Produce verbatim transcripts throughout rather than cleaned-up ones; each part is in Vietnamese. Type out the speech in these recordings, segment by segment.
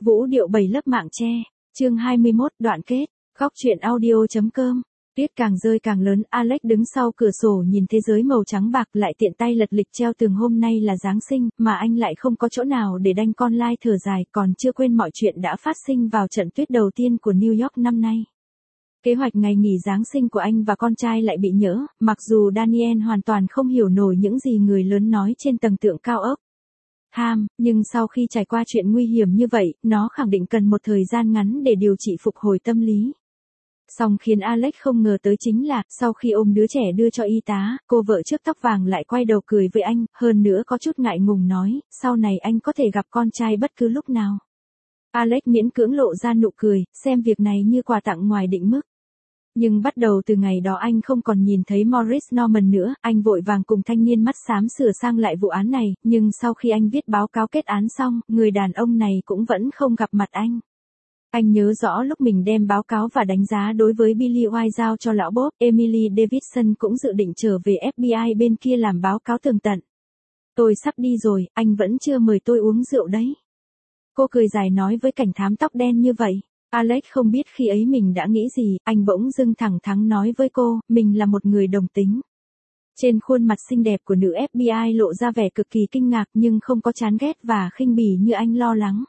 Vũ điệu bảy lớp mạng che, chương hai mươi mốt, đoạn kết, góc truyện audio chấm com. Tuyết càng rơi càng lớn, Alex đứng sau cửa sổ nhìn thế giới màu trắng bạc, lại tiện tay lật lịch treo tường hôm nay là Giáng sinh, mà anh lại không có chỗ nào để đanh con lai thở dài, còn chưa quên mọi chuyện đã phát sinh vào trận tuyết đầu tiên của New York năm nay. Kế hoạch ngày nghỉ Giáng sinh của anh và con trai lại bị nhỡ, mặc dù Daniel hoàn toàn không hiểu nổi những gì người lớn nói trên tầng tượng cao ốc. Ham, nhưng sau khi trải qua chuyện nguy hiểm như vậy, nó khẳng định cần một thời gian ngắn để điều trị phục hồi tâm lý. Song khiến Alex không ngờ tới chính là, sau khi ôm đứa trẻ đưa cho y tá, cô vợ trước tóc vàng lại quay đầu cười với anh, hơn nữa có chút ngại ngùng nói, sau này anh có thể gặp con trai bất cứ lúc nào. Alex miễn cưỡng lộ ra nụ cười, xem việc này như quà tặng ngoài định mức. Nhưng bắt đầu từ ngày đó anh không còn nhìn thấy Maurice Norman nữa, anh vội vàng cùng thanh niên mắt xám sửa sang lại vụ án này, nhưng sau khi anh viết báo cáo kết án xong, người đàn ông này cũng vẫn không gặp mặt anh. Anh nhớ rõ lúc mình đem báo cáo và đánh giá đối với Billy White giao cho lão Bob, Emily Davidson cũng dự định trở về ép bê i bên kia làm báo cáo tường tận. Tôi sắp đi rồi, anh vẫn chưa mời tôi uống rượu đấy. Cô cười dài nói với cảnh thám tóc đen như vậy. Alex không biết khi ấy mình đã nghĩ gì, anh bỗng dưng thẳng thắn nói với cô, mình là một người đồng tính. Trên khuôn mặt xinh đẹp của nữ ép bê i lộ ra vẻ cực kỳ kinh ngạc nhưng không có chán ghét và khinh bỉ như anh lo lắng.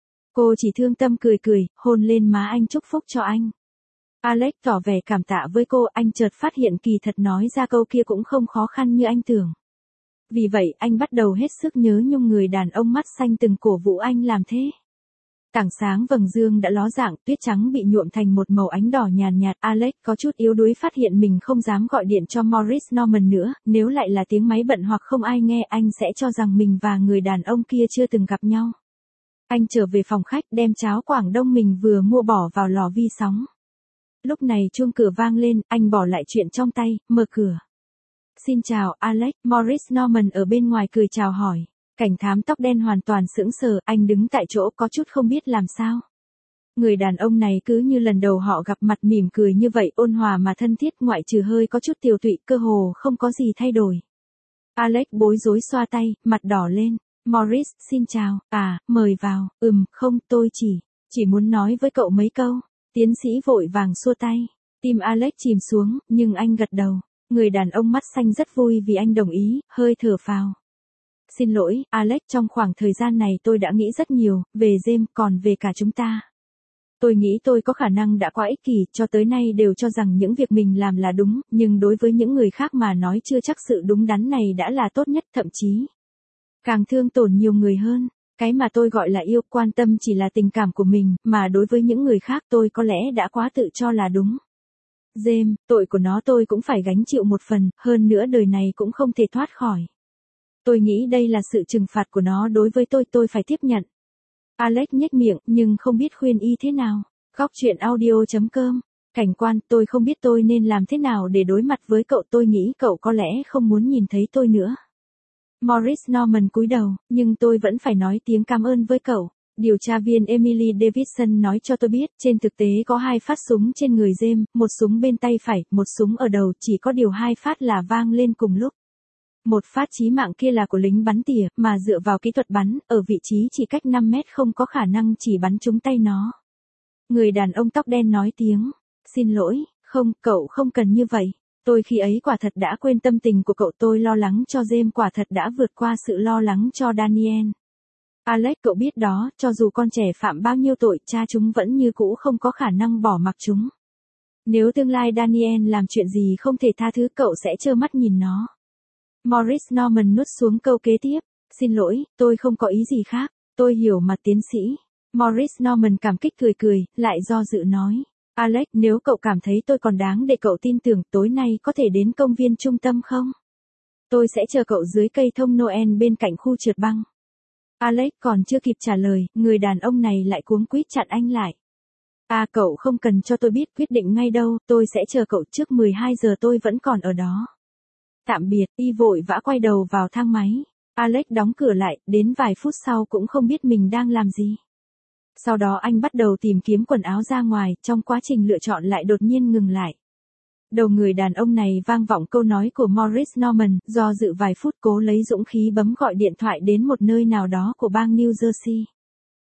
Cô chỉ thương tâm cười cười, hôn lên má anh chúc phúc cho anh. Alex tỏ vẻ cảm tạ với cô, anh chợt phát hiện kỳ thật nói ra câu kia cũng không khó khăn như anh tưởng. Vì vậy anh bắt đầu hết sức nhớ nhung người đàn ông mắt xanh từng cổ vũ anh làm thế. Tảng sáng vầng dương đã ló dạng, tuyết trắng bị nhuộm thành một màu ánh đỏ nhàn nhạt. Alex có chút yếu đuối phát hiện mình không dám gọi điện cho Maurice Norman nữa, nếu lại là tiếng máy bận hoặc không ai nghe anh sẽ cho rằng mình và người đàn ông kia chưa từng gặp nhau. Anh trở về phòng khách đem cháo Quảng Đông mình vừa mua bỏ vào lò vi sóng. Lúc này chuông cửa vang lên, anh bỏ lại chuyện trong tay, mở cửa. Xin chào Alex, Maurice Norman ở bên ngoài cười chào hỏi. Cảnh thám tóc đen hoàn toàn sững sờ, anh đứng tại chỗ có chút không biết làm sao. Người đàn ông này cứ như lần đầu họ gặp mặt mỉm cười như vậy, ôn hòa mà thân thiết, ngoại trừ hơi có chút tiều tụy, cơ hồ không có gì thay đổi. Alex bối rối xoa tay, mặt đỏ lên. Maurice, xin chào, à, mời vào, ừm, không, tôi chỉ, chỉ muốn nói với cậu mấy câu. Tiến sĩ vội vàng xua tay. Tim Alex chìm xuống, nhưng anh gật đầu. Người đàn ông mắt xanh rất vui vì anh đồng ý, hơi thở phào. Xin lỗi, Alex, trong khoảng thời gian này tôi đã nghĩ rất nhiều, về James, còn về cả chúng ta. Tôi nghĩ tôi có khả năng đã quá ích kỷ, cho tới nay đều cho rằng những việc mình làm là đúng, nhưng đối với những người khác mà nói chưa chắc sự đúng đắn này đã là tốt nhất, thậm chí càng thương tổn nhiều người hơn. Cái mà tôi gọi là yêu, quan tâm chỉ là tình cảm của mình, mà đối với những người khác tôi có lẽ đã quá tự cho là đúng. James, tội của nó tôi cũng phải gánh chịu một phần, hơn nữa đời này cũng không thể thoát khỏi. Tôi nghĩ đây là sự trừng phạt của nó đối với tôi, tôi phải tiếp nhận. Alex nhếch miệng, nhưng không biết khuyên y thế nào. Góc truyện audio chấm com. Cảnh quan, tôi không biết tôi nên làm thế nào để đối mặt với cậu, tôi nghĩ cậu có lẽ không muốn nhìn thấy tôi nữa. Maurice Norman cúi đầu, nhưng tôi vẫn phải nói tiếng cảm ơn với cậu. Điều tra viên Emily Davidson nói cho tôi biết, trên thực tế có hai phát súng trên người James, một súng bên tay phải, một súng ở đầu, chỉ có điều hai phát là vang lên cùng lúc. Một phát chí mạng kia là của lính bắn tỉa, mà dựa vào kỹ thuật bắn, ở vị trí chỉ cách năm mét không có khả năng chỉ bắn trúng tay nó. Người đàn ông tóc đen nói tiếng, xin lỗi, không, cậu không cần như vậy. Tôi khi ấy quả thật đã quên tâm tình của cậu, tôi lo lắng cho James, quả thật đã vượt qua sự lo lắng cho Daniel. Alex, cậu biết đó, cho dù con trẻ phạm bao nhiêu tội, cha chúng vẫn như cũ không có khả năng bỏ mặc chúng. Nếu tương lai Daniel làm chuyện gì không thể tha thứ, cậu sẽ trơ mắt nhìn nó. Maurice Norman nuốt xuống câu kế tiếp. Xin lỗi, tôi không có ý gì khác. Tôi hiểu mà tiến sĩ. Maurice Norman cảm kích cười cười, lại do dự nói. Alex, nếu cậu cảm thấy tôi còn đáng để cậu tin tưởng, tối nay có thể đến công viên trung tâm không? Tôi sẽ chờ cậu dưới cây thông Noel bên cạnh khu trượt băng. Alex còn chưa kịp trả lời, người đàn ông này lại cuống quýt chặn anh lại. À, cậu không cần cho tôi biết quyết định ngay đâu, tôi sẽ chờ cậu trước mười hai giờ, tôi vẫn còn ở đó. Tạm biệt, y vội vã quay đầu vào thang máy. Alex đóng cửa lại, đến vài phút sau cũng không biết mình đang làm gì. Sau đó anh bắt đầu tìm kiếm quần áo ra ngoài, trong quá trình lựa chọn lại đột nhiên ngừng lại. Đầu người đàn ông này vang vọng câu nói của Maurice Norman, do dự vài phút cố lấy dũng khí bấm gọi điện thoại đến một nơi nào đó của bang New Jersey.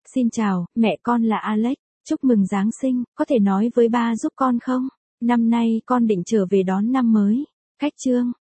Xin chào, mẹ con là Alex. Chúc mừng Giáng sinh, có thể nói với ba giúp con không? Năm nay con định trở về đón năm mới. Khách trương,